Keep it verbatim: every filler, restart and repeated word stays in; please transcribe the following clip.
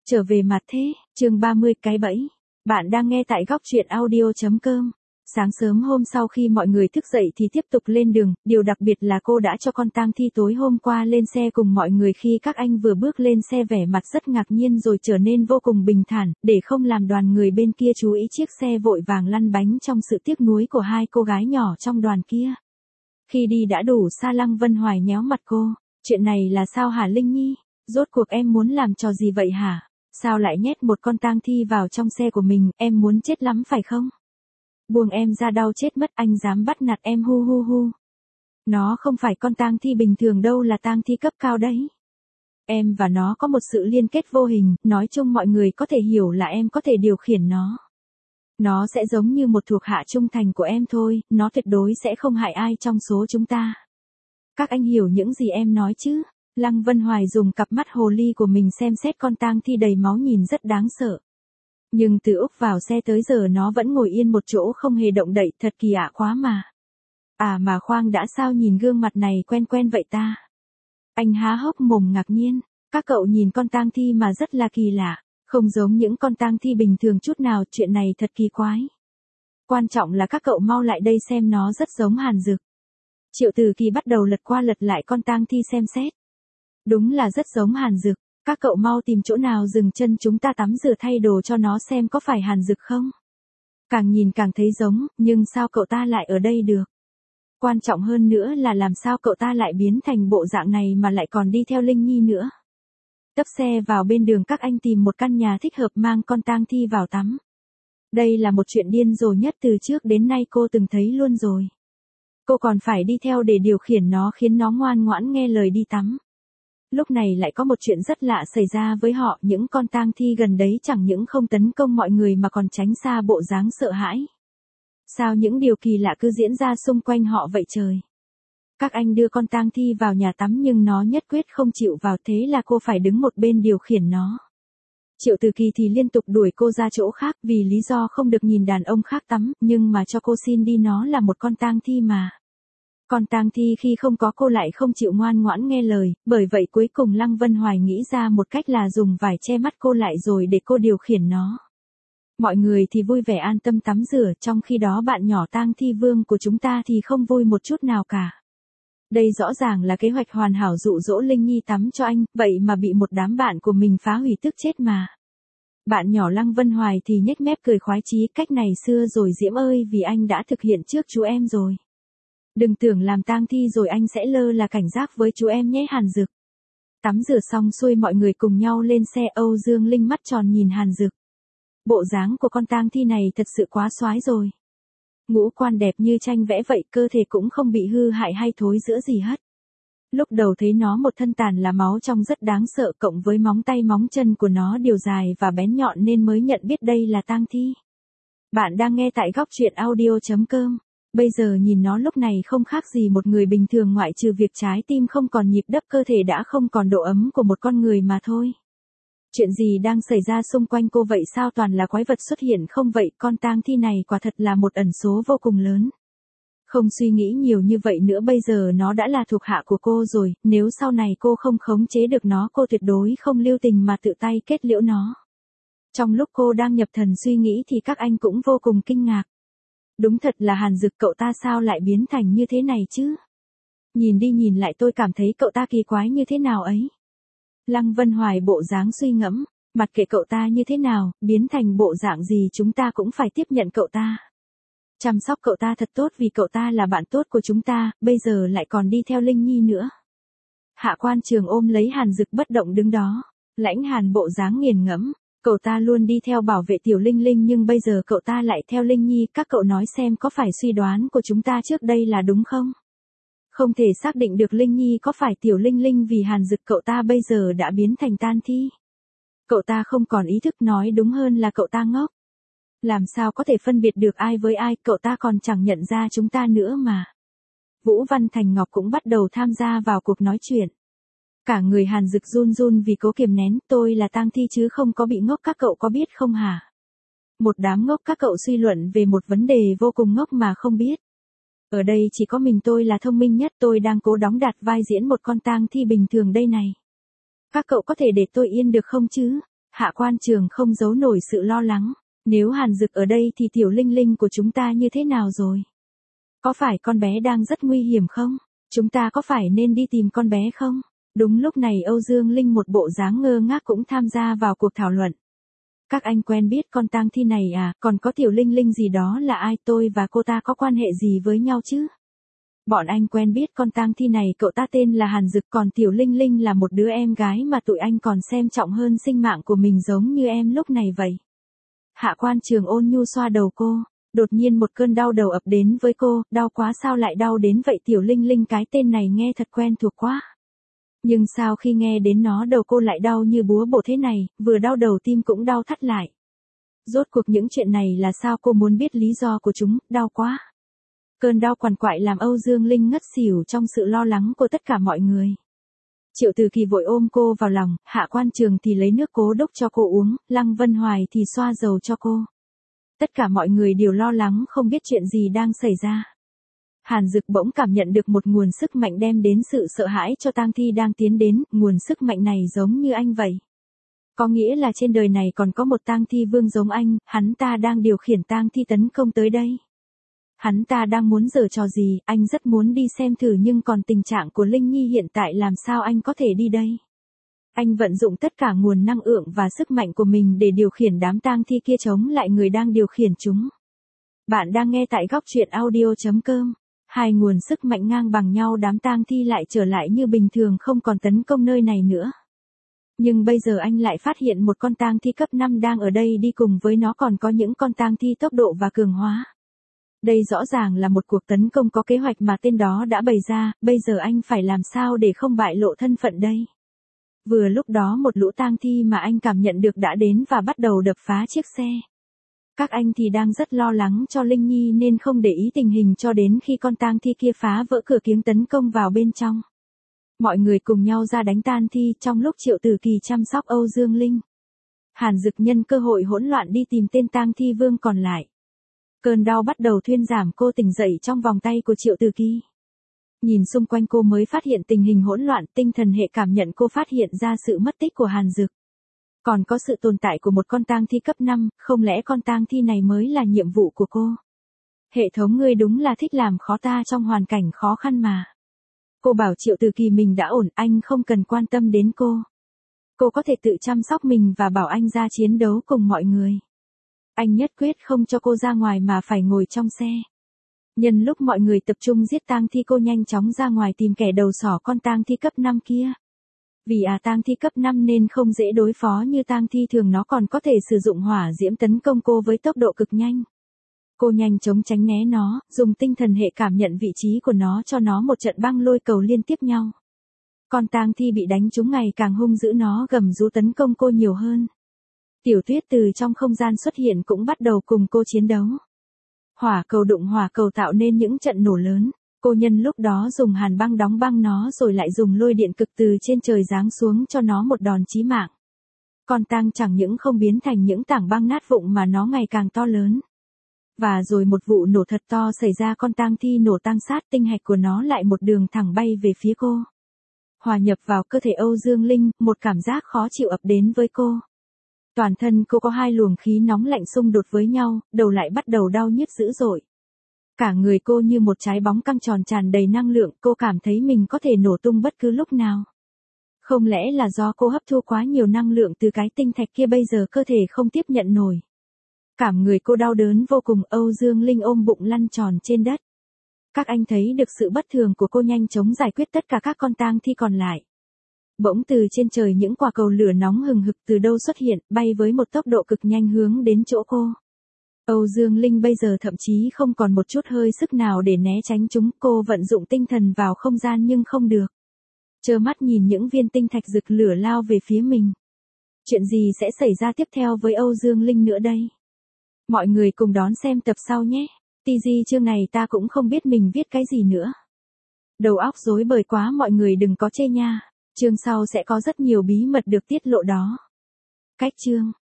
Trở về mặt thế, chương ba mươi cái bẫy. Bạn đang nghe tại góc truyện audio chấm com. Sáng sớm hôm sau khi mọi người thức dậy thì tiếp tục lên đường, điều đặc biệt là cô đã cho con tang thi tối hôm qua lên xe cùng mọi người khi các anh vừa bước lên xe vẻ mặt rất ngạc nhiên rồi trở nên vô cùng bình thản, để không làm đoàn người bên kia chú ý chiếc xe vội vàng lăn bánh trong sự tiếc nuối của hai cô gái nhỏ trong đoàn kia. Khi đi đã đủ xa, Lăng Vân Hoài nhéo mặt cô, chuyện này là sao hả Linh Nhi, rốt cuộc em muốn làm trò gì vậy hả? Sao lại nhét một con tang thi vào trong xe của mình, em muốn chết lắm phải không? Buông em ra, đau chết mất, anh dám bắt nạt em, hu hu hu. Nó không phải con tang thi bình thường đâu, là tang thi cấp cao đấy. Em và nó có một sự liên kết vô hình, nói chung mọi người có thể hiểu là em có thể điều khiển nó. Nó sẽ giống như một thuộc hạ trung thành của em thôi, nó tuyệt đối sẽ không hại ai trong số chúng ta. Các anh hiểu những gì em nói chứ? Lăng Vân Hoài dùng cặp mắt hồ ly của mình xem xét con tang thi đầy máu nhìn rất đáng sợ. Nhưng từ Úc vào xe tới giờ nó vẫn ngồi yên một chỗ không hề động đậy, thật kỳ lạ quá mà. À mà khoan đã, sao nhìn gương mặt này quen quen vậy ta? Anh há hốc mồm ngạc nhiên, các cậu nhìn con tang thi mà rất là kỳ lạ, không giống những con tang thi bình thường chút nào, chuyện này thật kỳ quái. Quan trọng là các cậu mau lại đây xem, nó rất giống Hàn Dực. Triệu Từ Kỳ bắt đầu lật qua lật lại con tang thi xem xét. Đúng là rất giống Hàn Dực, các cậu mau tìm chỗ nào dừng chân, chúng ta tắm rửa thay đồ cho nó xem có phải Hàn Dực không. Càng nhìn càng thấy giống, nhưng sao cậu ta lại ở đây được? Quan trọng hơn nữa là làm sao cậu ta lại biến thành bộ dạng này mà lại còn đi theo Linh Nhi nữa. Tấp xe vào bên đường, các anh tìm một căn nhà thích hợp mang con tang thi vào tắm. Đây là một chuyện điên rồ nhất từ trước đến nay cô từng thấy luôn rồi. Cô còn phải đi theo để điều khiển nó, khiến nó ngoan ngoãn nghe lời đi tắm. Lúc này lại có một chuyện rất lạ xảy ra với họ, những con tang thi gần đấy chẳng những không tấn công mọi người mà còn tránh xa bộ dáng sợ hãi. Sao những điều kỳ lạ cứ diễn ra xung quanh họ vậy trời? Các anh đưa con tang thi vào nhà tắm nhưng nó nhất quyết không chịu vào, thế là cô phải đứng một bên điều khiển nó. Triệu Từ Kỳ thì liên tục đuổi cô ra chỗ khác vì lý do không được nhìn đàn ông khác tắm, nhưng mà cho cô xin đi, nó là một con tang thi mà. Con tang thi khi không có cô lại không chịu ngoan ngoãn nghe lời, bởi vậy cuối cùng Lăng Vân Hoài nghĩ ra một cách là dùng vải che mắt cô lại rồi để cô điều khiển nó. Mọi người thì vui vẻ an tâm tắm rửa, trong khi đó bạn nhỏ tang thi vương của chúng ta thì không vui một chút nào cả. Đây rõ ràng là kế hoạch hoàn hảo dụ dỗ Linh Nhi tắm cho anh, vậy mà bị một đám bạn của mình phá hủy, tức chết mà. Bạn nhỏ Lăng Vân Hoài thì nhếch mép cười khoái chí, cách này xưa rồi Diễm ơi, vì anh đã thực hiện trước chú em rồi. Đừng tưởng làm tang thi rồi anh sẽ lơ là cảnh giác với chú em nhé Hàn Dực. Tắm rửa xong xuôi mọi người cùng nhau lên xe, Âu Dương Linh mắt tròn nhìn Hàn Dực. Bộ dáng của con tang thi này thật sự quá xoái rồi. Ngũ quan đẹp như tranh vẽ vậy, cơ thể cũng không bị hư hại hay thối rữa gì hết. Lúc đầu thấy nó một thân tàn là máu trông rất đáng sợ, cộng với móng tay móng chân của nó đều dài và bén nhọn nên mới nhận biết đây là tang thi. Bạn đang nghe tại góc truyện audio chấm com. Bây giờ nhìn nó lúc này không khác gì một người bình thường, ngoại trừ việc trái tim không còn nhịp đập, cơ thể đã không còn độ ấm của một con người mà thôi. Chuyện gì đang xảy ra xung quanh cô vậy, sao toàn là quái vật xuất hiện không vậy? Con tang thi này quả thật là một ẩn số vô cùng lớn. Không suy nghĩ nhiều như vậy nữa, bây giờ nó đã là thuộc hạ của cô rồi, nếu sau này cô không khống chế được nó, cô tuyệt đối không lưu tình mà tự tay kết liễu nó. Trong lúc cô đang nhập thần suy nghĩ thì các anh cũng vô cùng kinh ngạc. Đúng thật là Hàn Dực, cậu ta sao lại biến thành như thế này chứ? Nhìn đi nhìn lại tôi cảm thấy cậu ta kỳ quái như thế nào ấy. Lăng Vân Hoài bộ dáng suy ngẫm, mặc kệ cậu ta như thế nào, biến thành bộ dạng gì chúng ta cũng phải tiếp nhận cậu ta. Chăm sóc cậu ta thật tốt vì cậu ta là bạn tốt của chúng ta, bây giờ lại còn đi theo Linh Nhi nữa. Hạ Quan Trường ôm lấy Hàn Dực bất động đứng đó, Lãnh Hàn bộ dáng nghiền ngẫm. Cậu ta luôn đi theo bảo vệ tiểu Linh Linh nhưng bây giờ cậu ta lại theo Linh Nhi, các cậu nói xem có phải suy đoán của chúng ta trước đây là đúng không? Không thể xác định được Linh Nhi có phải tiểu Linh Linh vì Hàn Dực cậu ta bây giờ đã biến thành tang thi. Cậu ta không còn ý thức, nói đúng hơn là cậu ta ngốc. Làm sao có thể phân biệt được ai với ai, cậu ta còn chẳng nhận ra chúng ta nữa mà. Vũ Văn Thành Ngọc cũng bắt đầu tham gia vào cuộc nói chuyện. Cả người Hàn Dực run run vì cố kiềm nén, tôi là tang thi chứ không có bị ngốc, các cậu có biết không hả? Một đám ngốc, các cậu suy luận về một vấn đề vô cùng ngốc mà không biết. Ở đây chỉ có mình tôi là thông minh nhất, tôi đang cố đóng đạt vai diễn một con tang thi bình thường đây này. Các cậu có thể để tôi yên được không chứ? Hạ quan trường không giấu nổi sự lo lắng. Nếu Hàn Dực ở đây thì tiểu Linh Linh của chúng ta như thế nào rồi? Có phải con bé đang rất nguy hiểm không? Chúng ta có phải nên đi tìm con bé không? Đúng lúc này Âu Dương Linh một bộ dáng ngơ ngác cũng tham gia vào cuộc thảo luận. Các anh quen biết con tang thi này à, còn có tiểu Linh Linh gì đó là ai, tôi và cô ta có quan hệ gì với nhau chứ? Bọn anh quen biết con tang thi này, cậu ta tên là Hàn Dực, còn tiểu Linh Linh là một đứa em gái mà tụi anh còn xem trọng hơn sinh mạng của mình, giống như em lúc này vậy. Hạ quan trường ôn nhu xoa đầu cô, đột nhiên một cơn đau đầu ập đến với cô, đau quá, sao lại đau đến vậy tiểu Linh Linh, cái tên này nghe thật quen thuộc quá. Nhưng sao khi nghe đến nó đầu cô lại đau như búa bổ thế này, vừa đau đầu tim cũng đau thắt lại. Rốt cuộc những chuyện này là sao, cô muốn biết lý do của chúng, đau quá. Cơn đau quằn quại làm Âu Dương Linh ngất xỉu trong sự lo lắng của tất cả mọi người. Triệu Từ Kỳ vội ôm cô vào lòng, Hạ quan trường thì lấy nước cố đốc cho cô uống, Lăng Vân Hoài thì xoa dầu cho cô. Tất cả mọi người đều lo lắng không biết chuyện gì đang xảy ra. Hàn Dực bỗng cảm nhận được một nguồn sức mạnh đem đến sự sợ hãi cho tang thi đang tiến đến, nguồn sức mạnh này giống như anh vậy. Có nghĩa là trên đời này còn có một tang thi vương giống anh, hắn ta đang điều khiển tang thi tấn công tới đây. Hắn ta đang muốn giở trò gì, anh rất muốn đi xem thử, nhưng còn tình trạng của Linh Nhi hiện tại làm sao anh có thể đi đây? Anh vận dụng tất cả nguồn năng lượng và sức mạnh của mình để điều khiển đám tang thi kia chống lại người đang điều khiển chúng. Bạn đang nghe tại góc truyện audio chấm com. Hai nguồn sức mạnh ngang bằng nhau, đám tang thi lại trở lại như bình thường, không còn tấn công nơi này nữa. Nhưng bây giờ anh lại phát hiện một con tang thi cấp năm đang ở đây, đi cùng với nó còn có những con tang thi tốc độ và cường hóa. Đây rõ ràng là một cuộc tấn công có kế hoạch mà tên đó đã bày ra, bây giờ anh phải làm sao để không bại lộ thân phận đây? Vừa lúc đó một lũ tang thi mà anh cảm nhận được đã đến và bắt đầu đập phá chiếc xe. Các anh thì đang rất lo lắng cho Linh Nhi nên không để ý tình hình cho đến khi con tang thi kia phá vỡ cửa kiếng tấn công vào bên trong. Mọi người cùng nhau ra đánh tang thi trong lúc Triệu Từ Kỳ chăm sóc Âu Dương Linh. Hàn Dực nhân cơ hội hỗn loạn đi tìm tên tang thi vương còn lại. Cơn đau bắt đầu thuyên giảm, cô tỉnh dậy trong vòng tay của Triệu Từ Kỳ. Nhìn xung quanh cô mới phát hiện tình hình hỗn loạn, tinh thần hệ cảm nhận cô phát hiện ra sự mất tích của Hàn Dực. Còn có sự tồn tại của một con tang thi cấp năm, không lẽ con tang thi này mới là nhiệm vụ của cô? Hệ thống, ngươi đúng là thích làm khó ta trong hoàn cảnh khó khăn mà. Cô bảo Triệu Từ Kỳ mình đã ổn, anh không cần quan tâm đến cô. Cô có thể tự chăm sóc mình và bảo anh ra chiến đấu cùng mọi người. Anh nhất quyết không cho cô ra ngoài mà phải ngồi trong xe. Nhân lúc mọi người tập trung giết tang thi, cô nhanh chóng ra ngoài tìm kẻ đầu sỏ con tang thi cấp năm kia. Vì à tang thi cấp năm nên không dễ đối phó như tang thi thường, nó còn có thể sử dụng hỏa diễm tấn công cô với tốc độ cực nhanh. Cô nhanh chóng tránh né nó, dùng tinh thần hệ cảm nhận vị trí của nó cho nó một trận băng lôi cầu liên tiếp nhau. Con tang thi bị đánh trúng ngày càng hung dữ, nó gầm rú tấn công cô nhiều hơn. Tiểu Tuyết từ trong không gian xuất hiện cũng bắt đầu cùng cô chiến đấu. Hỏa cầu đụng hỏa cầu tạo nên những trận nổ lớn. Cô nhân lúc đó dùng hàn băng đóng băng nó rồi lại dùng lôi điện cực từ trên trời giáng xuống cho nó một đòn chí mạng. Con tang chẳng những không biến thành những tảng băng nát vụn mà nó ngày càng to lớn. Và rồi một vụ nổ thật to xảy ra, con tang thi nổ tang sát, tinh hạch của nó lại một đường thẳng bay về phía cô. Hòa nhập vào cơ thể Âu Dương Linh, một cảm giác khó chịu ập đến với cô. Toàn thân cô có hai luồng khí nóng lạnh xung đột với nhau, đầu lại bắt đầu đau nhức dữ dội. Cả người cô như một trái bóng căng tròn tràn đầy năng lượng, cô cảm thấy mình có thể nổ tung bất cứ lúc nào. Không lẽ là do cô hấp thu quá nhiều năng lượng từ cái tinh thạch kia, bây giờ cơ thể không tiếp nhận nổi. Cảm người cô đau đớn vô cùng, Âu Dương Linh ôm bụng lăn tròn trên đất. Các anh thấy được sự bất thường của cô, nhanh chóng giải quyết tất cả các con tang thi còn lại. Bỗng từ trên trời những quả cầu lửa nóng hừng hực từ đâu xuất hiện, bay với một tốc độ cực nhanh hướng đến chỗ cô. Âu Dương Linh bây giờ thậm chí không còn một chút hơi sức nào để né tránh chúng, cô vận dụng tinh thần vào không gian nhưng không được. Trơ mắt nhìn những viên tinh thạch rực lửa lao về phía mình. Chuyện gì sẽ xảy ra tiếp theo với Âu Dương Linh nữa đây? Mọi người cùng đón xem tập sau nhé. tê giê chương này ta cũng không biết mình viết cái gì nữa. Đầu óc rối bời quá, mọi người đừng có chê nha. Chương sau sẽ có rất nhiều bí mật được tiết lộ đó. Cách chương